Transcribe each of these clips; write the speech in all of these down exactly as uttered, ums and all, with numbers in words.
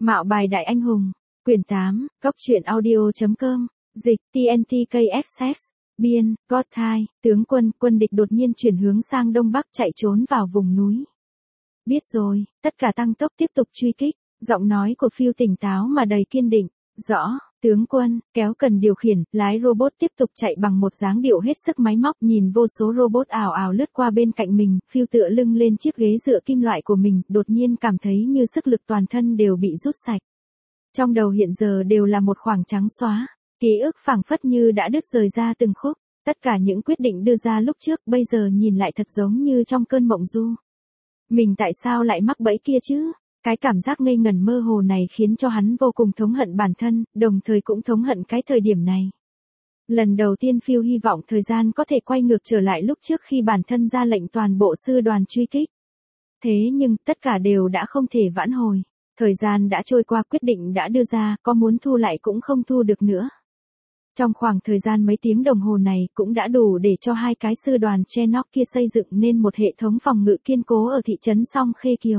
Mạo bài đại anh hùng, quyển tám, góc truyện audio.com, dịch, tê en tê ca ép ét, biên, Godthai, tướng quân, quân địch đột nhiên chuyển hướng sang đông bắc chạy trốn vào vùng núi. Biết rồi, tất cả tăng tốc tiếp tục truy kích, giọng nói của Phil tỉnh táo mà đầy kiên định, rõ, tướng quân, kéo cần điều khiển, lái robot tiếp tục chạy bằng một dáng điệu hết sức máy móc, nhìn vô số robot ảo ảo lướt qua bên cạnh mình, Phil tựa lưng lên chiếc ghế dựa kim loại của mình, đột nhiên cảm thấy như sức lực toàn thân đều bị rút sạch. Trong đầu hiện giờ đều là một khoảng trắng xóa, ký ức phảng phất như đã đứt rời ra từng khúc, tất cả những quyết định đưa ra lúc trước bây giờ nhìn lại thật giống như trong cơn mộng du. Mình tại sao lại mắc bẫy kia chứ? Cái cảm giác ngây ngẩn mơ hồ này khiến cho hắn vô cùng thống hận bản thân, đồng thời cũng thống hận cái thời điểm này. Lần đầu tiên Phil hy vọng thời gian có thể quay ngược trở lại lúc trước khi bản thân ra lệnh toàn bộ sư đoàn truy kích. Thế nhưng tất cả đều đã không thể vãn hồi. Thời gian đã trôi qua, quyết định đã đưa ra, có muốn thu lại cũng không thu được nữa. Trong khoảng thời gian mấy tiếng đồng hồ này cũng đã đủ để cho hai cái sư đoàn Chenock kia xây dựng nên một hệ thống phòng ngự kiên cố ở thị trấn Song Khê Kiều.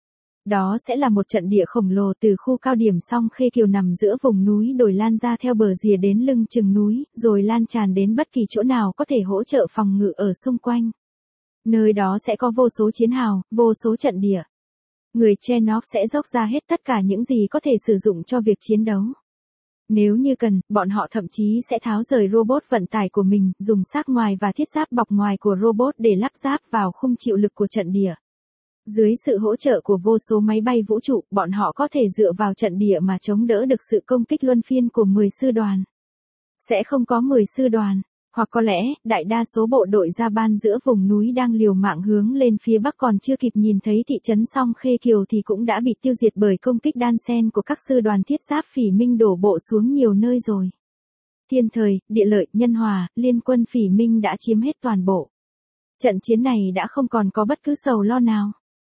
Đó sẽ là một trận địa khổng lồ từ khu cao điểm Song Khê Kiều nằm giữa vùng núi đồi lan ra theo bờ rìa đến lưng chừng núi, rồi lan tràn đến bất kỳ chỗ nào có thể hỗ trợ phòng ngự ở xung quanh. Nơi đó sẽ có vô số chiến hào, vô số trận địa. Người Chenock sẽ dốc ra hết tất cả những gì có thể sử dụng cho việc chiến đấu. Nếu như cần, bọn họ thậm chí sẽ tháo rời robot vận tải của mình, dùng xác ngoài và thiết giáp bọc ngoài của robot để lắp ráp vào khung chịu lực của trận địa. Dưới sự hỗ trợ của vô số máy bay vũ trụ, bọn họ có thể dựa vào trận địa mà chống đỡ được sự công kích luân phiên của mười sư đoàn. Sẽ không có mười sư đoàn, hoặc có lẽ, đại đa số bộ đội ra ban giữa vùng núi đang liều mạng hướng lên phía bắc còn chưa kịp nhìn thấy thị trấn Song Khê Kiều thì cũng đã bị tiêu diệt bởi công kích đan xen của các sư đoàn thiết giáp Phỉ Minh đổ bộ xuống nhiều nơi rồi. Thiên Thời, Địa Lợi, Nhân Hòa, liên quân Phỉ Minh đã chiếm hết toàn bộ. Trận chiến này đã không còn có bất cứ sầu lo nào.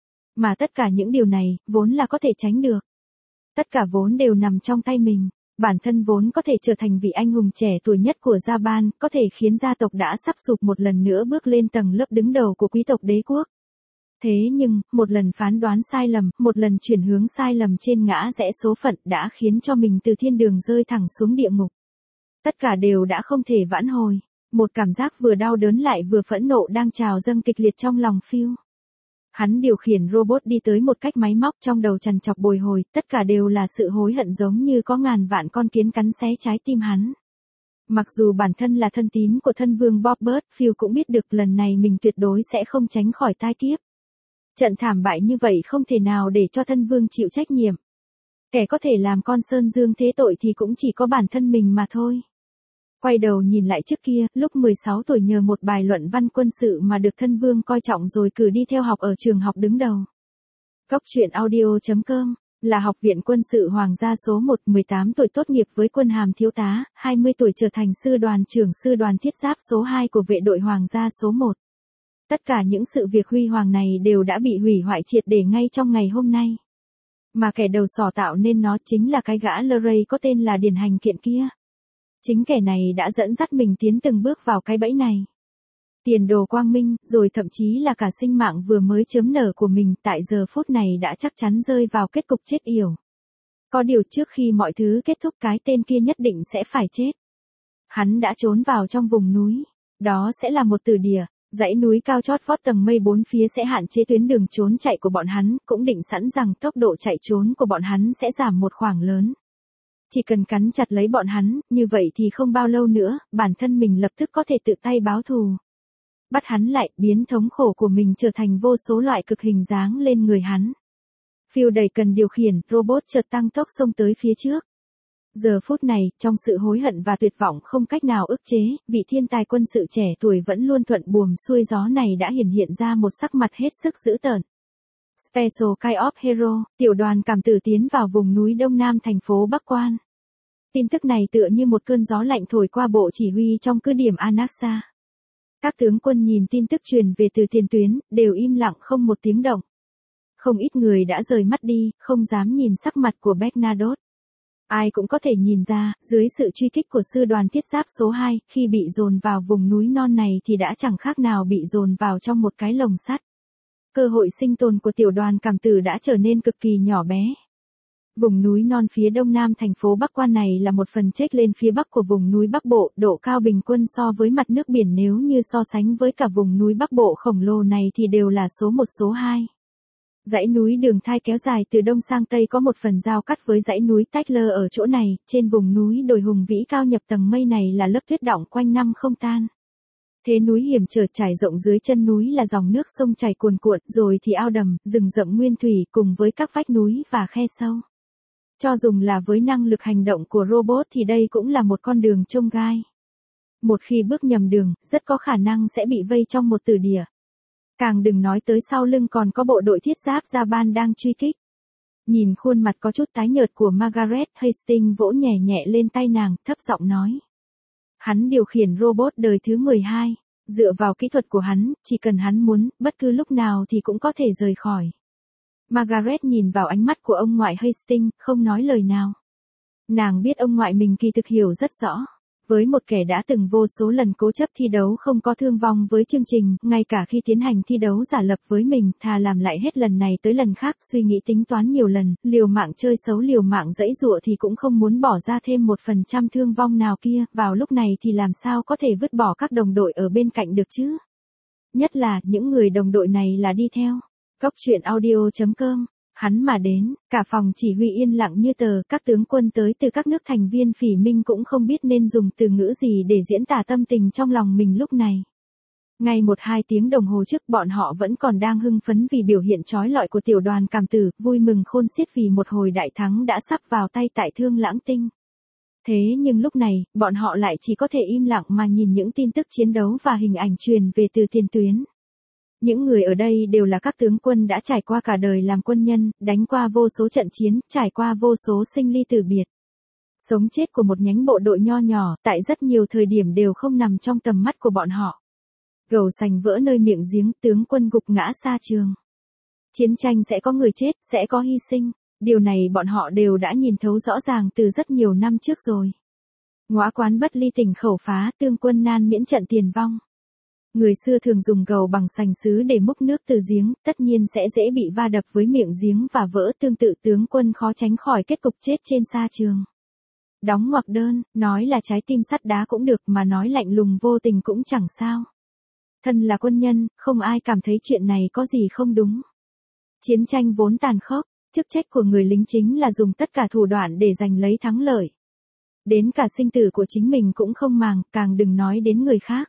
Mà tất cả những điều này, vốn là có thể tránh được. Tất cả vốn đều nằm trong tay mình. Bản thân vốn có thể trở thành vị anh hùng trẻ tuổi nhất của Japan, có thể khiến gia tộc đã sắp sụp một lần nữa bước lên tầng lớp đứng đầu của quý tộc đế quốc. Thế nhưng, một lần phán đoán sai lầm, một lần chuyển hướng sai lầm trên ngã rẽ số phận đã khiến cho mình từ thiên đường rơi thẳng xuống địa ngục. Tất cả đều đã không thể vãn hồi. Một cảm giác vừa đau đớn lại vừa phẫn nộ đang trào dâng kịch liệt trong lòng Phil. Hắn điều khiển robot đi tới một cách máy móc trong đầu trằn trọc bồi hồi, tất cả đều là sự hối hận giống như có ngàn vạn con kiến cắn xé trái tim hắn. Mặc dù bản thân là thân tín của thân vương Bobbert, Phil cũng biết được lần này mình tuyệt đối sẽ không tránh khỏi tai kiếp. Trận thảm bại như vậy không thể nào để cho thân vương chịu trách nhiệm. Kẻ có thể làm con sơn dương thế tội thì cũng chỉ có bản thân mình mà thôi. Quay đầu nhìn lại trước kia, lúc mười sáu tuổi nhờ một bài luận văn quân sự mà được thân vương coi trọng rồi cử đi theo học ở trường học đứng đầu. Góc truyện audio.com, là học viện quân sự hoàng gia số một, mười tám tuổi tốt nghiệp với quân hàm thiếu tá, hai mươi tuổi trở thành sư đoàn trưởng sư đoàn thiết giáp số hai của vệ đội hoàng gia số một. Tất cả những sự việc huy hoàng này đều đã bị hủy hoại triệt để ngay trong ngày hôm nay. Mà kẻ đầu sỏ tạo nên nó chính là cái gã Leray có tên là Điển Hành Kiện kia. Chính kẻ này đã dẫn dắt mình tiến từng bước vào cái bẫy này. Tiền đồ quang minh, rồi thậm chí là cả sinh mạng vừa mới chớm nở của mình tại giờ phút này đã chắc chắn rơi vào kết cục chết yểu. Có điều trước khi mọi thứ kết thúc cái tên kia nhất định sẽ phải chết. Hắn đã trốn vào trong vùng núi. Đó sẽ là một tử địa, dãy núi cao chót vót tầng mây bốn phía sẽ hạn chế tuyến đường trốn chạy của bọn hắn, cũng định sẵn rằng tốc độ chạy trốn của bọn hắn sẽ giảm một khoảng lớn. Chỉ cần cắn chặt lấy bọn hắn, như vậy thì không bao lâu nữa, bản thân mình lập tức có thể tự tay báo thù. Bắt hắn lại, biến thống khổ của mình trở thành vô số loại cực hình dáng lên người hắn. Phil đầy cần điều khiển, robot chợt tăng tốc xông tới phía trước. Giờ phút này, trong sự hối hận và tuyệt vọng không cách nào ức chế, vị thiên tài quân sự trẻ tuổi vẫn luôn thuận buồm xuôi gió này đã hiển hiện ra một sắc mặt hết sức dữ tợn. Special Kind of Hero, tiểu đoàn cảm tử tiến vào vùng núi đông nam thành phố Bắc Quan. Tin tức này tựa như một cơn gió lạnh thổi qua bộ chỉ huy trong cứ điểm Anaksa. Các tướng quân nhìn tin tức truyền về từ tiền tuyến, đều im lặng không một tiếng động. Không ít người đã rời mắt đi, không dám nhìn sắc mặt của Bernadotte. Ai cũng có thể nhìn ra, dưới sự truy kích của sư đoàn thiết giáp số hai, khi bị dồn vào vùng núi non này thì đã chẳng khác nào bị dồn vào trong một cái lồng sắt. Cơ hội sinh tồn của tiểu đoàn cảm tử đã trở nên cực kỳ nhỏ bé. Vùng núi non phía đông nam thành phố Bắc Quan này là một phần chếch lên phía bắc của vùng núi Bắc Bộ, độ cao bình quân so với mặt nước biển nếu như so sánh với cả vùng núi Bắc Bộ khổng lồ này thì đều là số một số hai. Dãy núi Đường Thai kéo dài từ đông sang tây có một phần giao cắt với dãy núi Tacler ở chỗ này, trên vùng núi đồi hùng vĩ cao nhập tầng mây này là lớp tuyết đọng quanh năm không tan. Thế núi hiểm trở trải rộng dưới chân núi là dòng nước sông chảy cuồn cuộn, rồi thì ao đầm, rừng rậm nguyên thủy cùng với các vách núi và khe sâu. Cho dùng là với năng lực hành động của robot thì đây cũng là một con đường chông gai. Một khi bước nhầm đường, rất có khả năng sẽ bị vây trong một tử địa. Càng đừng nói tới sau lưng còn có bộ đội thiết giáp Japan đang truy kích. Nhìn khuôn mặt có chút tái nhợt của Margaret Hastings vỗ nhẹ nhẹ lên tay nàng, thấp giọng nói. Hắn điều khiển robot đời thứ mười hai, dựa vào kỹ thuật của hắn, chỉ cần hắn muốn, bất cứ lúc nào thì cũng có thể rời khỏi. Margaret nhìn vào ánh mắt của ông ngoại Hastings, không nói lời nào. Nàng biết ông ngoại mình kỳ thực hiểu rất rõ. Với một kẻ đã từng vô số lần cố chấp thi đấu không có thương vong với chương trình, ngay cả khi tiến hành thi đấu giả lập với mình, thà làm lại hết lần này tới lần khác, suy nghĩ tính toán nhiều lần, liều mạng chơi xấu liều mạng dãy dụa thì cũng không muốn bỏ ra thêm một phần trăm thương vong nào kia, vào lúc này thì làm sao có thể vứt bỏ các đồng đội ở bên cạnh được chứ? Nhất là, những người đồng đội này là đi theo. Góc truyện audio chấm com. Hắn mà đến, cả phòng chỉ huy yên lặng như tờ, các tướng quân tới từ các nước thành viên Phỉ Minh cũng không biết nên dùng từ ngữ gì để diễn tả tâm tình trong lòng mình lúc này. Ngay một hai tiếng đồng hồ trước bọn họ vẫn còn đang hưng phấn vì biểu hiện trói lọi của tiểu đoàn cảm tử, vui mừng khôn xiết vì một hồi đại thắng đã sắp vào tay tại Thương Lãng Tinh. Thế nhưng lúc này, bọn họ lại chỉ có thể im lặng mà nhìn những tin tức chiến đấu và hình ảnh truyền về từ tiền tuyến. Những người ở đây đều là các tướng quân đã trải qua cả đời làm quân nhân, đánh qua vô số trận chiến, trải qua vô số sinh ly tử biệt. Sống chết của một nhánh bộ đội nho nhỏ, tại rất nhiều thời điểm đều không nằm trong tầm mắt của bọn họ. Gầu sành vỡ nơi miệng giếng, tướng quân gục ngã xa trường. Chiến tranh sẽ có người chết, sẽ có hy sinh. Điều này bọn họ đều đã nhìn thấu rõ ràng từ rất nhiều năm trước rồi. Ngõa quán bất ly tình khẩu phá, tương quân nan miễn trận tiền vong. Người xưa thường dùng gầu bằng sành sứ để múc nước từ giếng, tất nhiên sẽ dễ bị va đập với miệng giếng và vỡ, tương tự tướng quân khó tránh khỏi kết cục chết trên sa trường. Đóng ngoặc đơn, nói là trái tim sắt đá cũng được mà nói lạnh lùng vô tình cũng chẳng sao. Thân là quân nhân, không ai cảm thấy chuyện này có gì không đúng. Chiến tranh vốn tàn khốc, chức trách của người lính chính là dùng tất cả thủ đoạn để giành lấy thắng lợi. Đến cả sinh tử của chính mình cũng không màng, càng đừng nói đến người khác.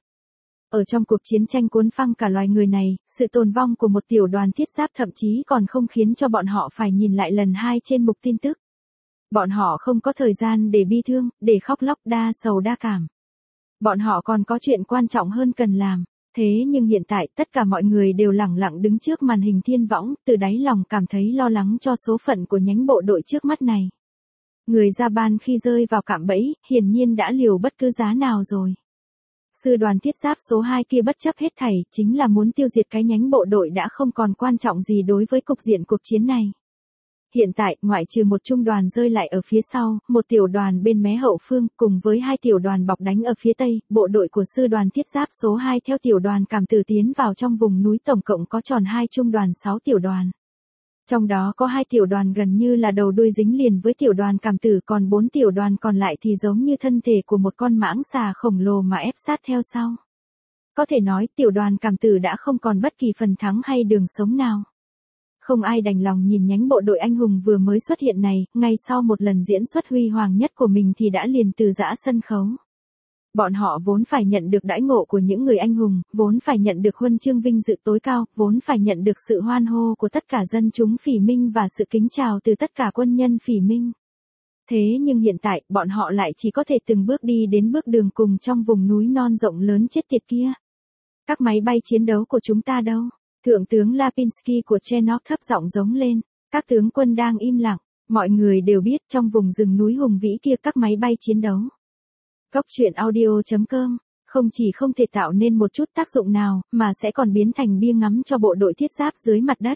Ở trong cuộc chiến tranh cuốn phăng cả loài người này, sự tồn vong của một tiểu đoàn thiết giáp thậm chí còn không khiến cho bọn họ phải nhìn lại lần hai trên mục tin tức. Bọn họ không có thời gian để bi thương, để khóc lóc đa sầu đa cảm. Bọn họ còn có chuyện quan trọng hơn cần làm. Thế nhưng hiện tại tất cả mọi người đều lẳng lặng đứng trước màn hình thiên võng, từ đáy lòng cảm thấy lo lắng cho số phận của nhánh bộ đội trước mắt này. Người Japan khi rơi vào cạm bẫy, hiển nhiên đã liều bất cứ giá nào rồi. Sư đoàn thiết giáp số hai kia bất chấp hết thảy, chính là muốn tiêu diệt cái nhánh bộ đội đã không còn quan trọng gì đối với cục diện cuộc chiến này. Hiện tại, ngoại trừ một trung đoàn rơi lại ở phía sau, một tiểu đoàn bên mé hậu phương, cùng với hai tiểu đoàn bọc đánh ở phía tây, bộ đội của sư đoàn thiết giáp số hai theo tiểu đoàn cảm tử tiến vào trong vùng núi tổng cộng có tròn hai trung đoàn sáu tiểu đoàn. Trong đó có hai tiểu đoàn gần như là đầu đuôi dính liền với tiểu đoàn cảm tử, còn bốn tiểu đoàn còn lại thì giống như thân thể của một con mãng xà khổng lồ mà ép sát theo sau. Có thể nói tiểu đoàn cảm tử đã không còn bất kỳ phần thắng hay đường sống nào. Không ai đành lòng nhìn nhánh bộ đội anh hùng vừa mới xuất hiện này, ngay sau một lần diễn xuất huy hoàng nhất của mình thì đã liền từ giã sân khấu. Bọn họ vốn phải nhận được đãi ngộ của những người anh hùng, vốn phải nhận được huân chương vinh dự tối cao, vốn phải nhận được sự hoan hô của tất cả dân chúng Phỉ Minh và sự kính chào từ tất cả quân nhân Phỉ Minh. Thế nhưng hiện tại, bọn họ lại chỉ có thể từng bước đi đến bước đường cùng trong vùng núi non rộng lớn chết tiệt kia. Các máy bay chiến đấu của chúng ta đâu? Thượng tướng Lapinski của Chenok thấp giọng giống lên. Các tướng quân đang im lặng. Mọi người đều biết trong vùng rừng núi hùng vĩ kia các máy bay chiến đấu. Góc truyện audio chấm com không chỉ không thể tạo nên một chút tác dụng nào, mà sẽ còn biến thành bia ngắm cho bộ đội thiết giáp dưới mặt đất.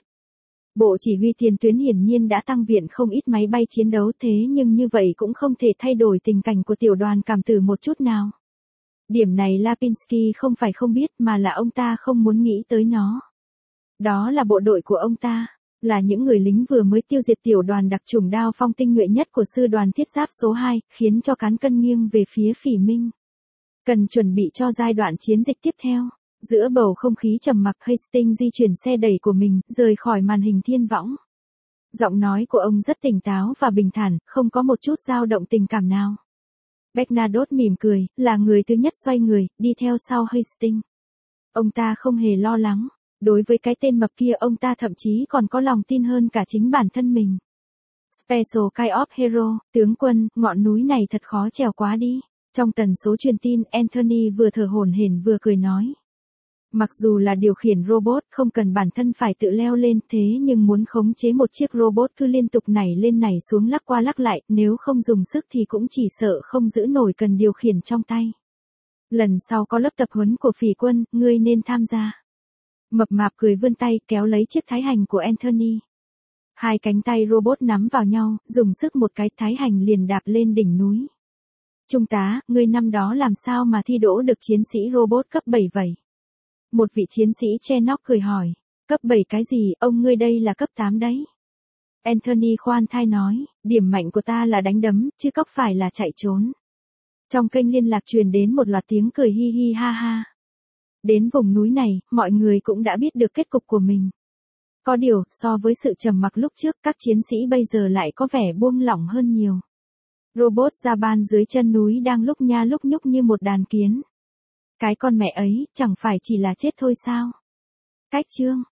Bộ chỉ huy tiền tuyến hiển nhiên đã tăng viện không ít máy bay chiến đấu, thế nhưng như vậy cũng không thể thay đổi tình cảnh của tiểu đoàn cảm tử một chút nào. Điểm này Lapinski không phải không biết mà là ông ta không muốn nghĩ tới nó. Đó là bộ đội của ông ta. Là những người lính vừa mới tiêu diệt tiểu đoàn đặc chủng đao phong tinh nhuệ nhất của sư đoàn thiết giáp số hai, khiến cho cán cân nghiêng về phía Phỉ Minh. Cần chuẩn bị cho giai đoạn chiến dịch tiếp theo. Giữa bầu không khí trầm mặc, Hastings di chuyển xe đẩy của mình, rời khỏi màn hình thiên võng. Giọng nói của ông rất tỉnh táo và bình thản, không có một chút dao động tình cảm nào. Bernadotte mỉm cười, là người thứ nhất xoay người, đi theo sau Hastings. Ông ta không hề lo lắng. Đối với cái tên mập kia ông ta thậm chí còn có lòng tin hơn cả chính bản thân mình. Special Kind of Hero, tướng quân, ngọn núi này thật khó trèo quá đi. Trong tần số truyền tin, Anthony vừa thở hổn hển vừa cười nói. Mặc dù là điều khiển robot không cần bản thân phải tự leo lên thế nhưng muốn khống chế một chiếc robot cứ liên tục nảy lên nảy xuống lắc qua lắc lại, nếu không dùng sức thì cũng chỉ sợ không giữ nổi cần điều khiển trong tay. Lần sau có lớp tập huấn của phỉ quân, ngươi nên tham gia. Mập mạp cười vươn tay kéo lấy chiếc thái hành của Anthony. Hai cánh tay robot nắm vào nhau, dùng sức một cái thái hành liền đạp lên đỉnh núi. Trung tá, ngươi năm đó làm sao mà thi đỗ được chiến sĩ robot cấp bảy vậy? Một vị chiến sĩ che nóc cười hỏi. Cấp bảy cái gì, ông ngươi đây là cấp tám đấy. Anthony khoan thai nói, điểm mạnh của ta là đánh đấm, chứ có phải là chạy trốn. Trong kênh liên lạc truyền đến một loạt tiếng cười hi hi ha ha. Đến vùng núi này, mọi người cũng đã biết được kết cục của mình. Có điều, so với sự trầm mặc lúc trước, các chiến sĩ bây giờ lại có vẻ buông lỏng hơn nhiều. Robot Japan dưới chân núi đang lúc nha lúc nhúc như một đàn kiến. Cái con mẹ ấy, chẳng phải chỉ là chết thôi sao? Cách chương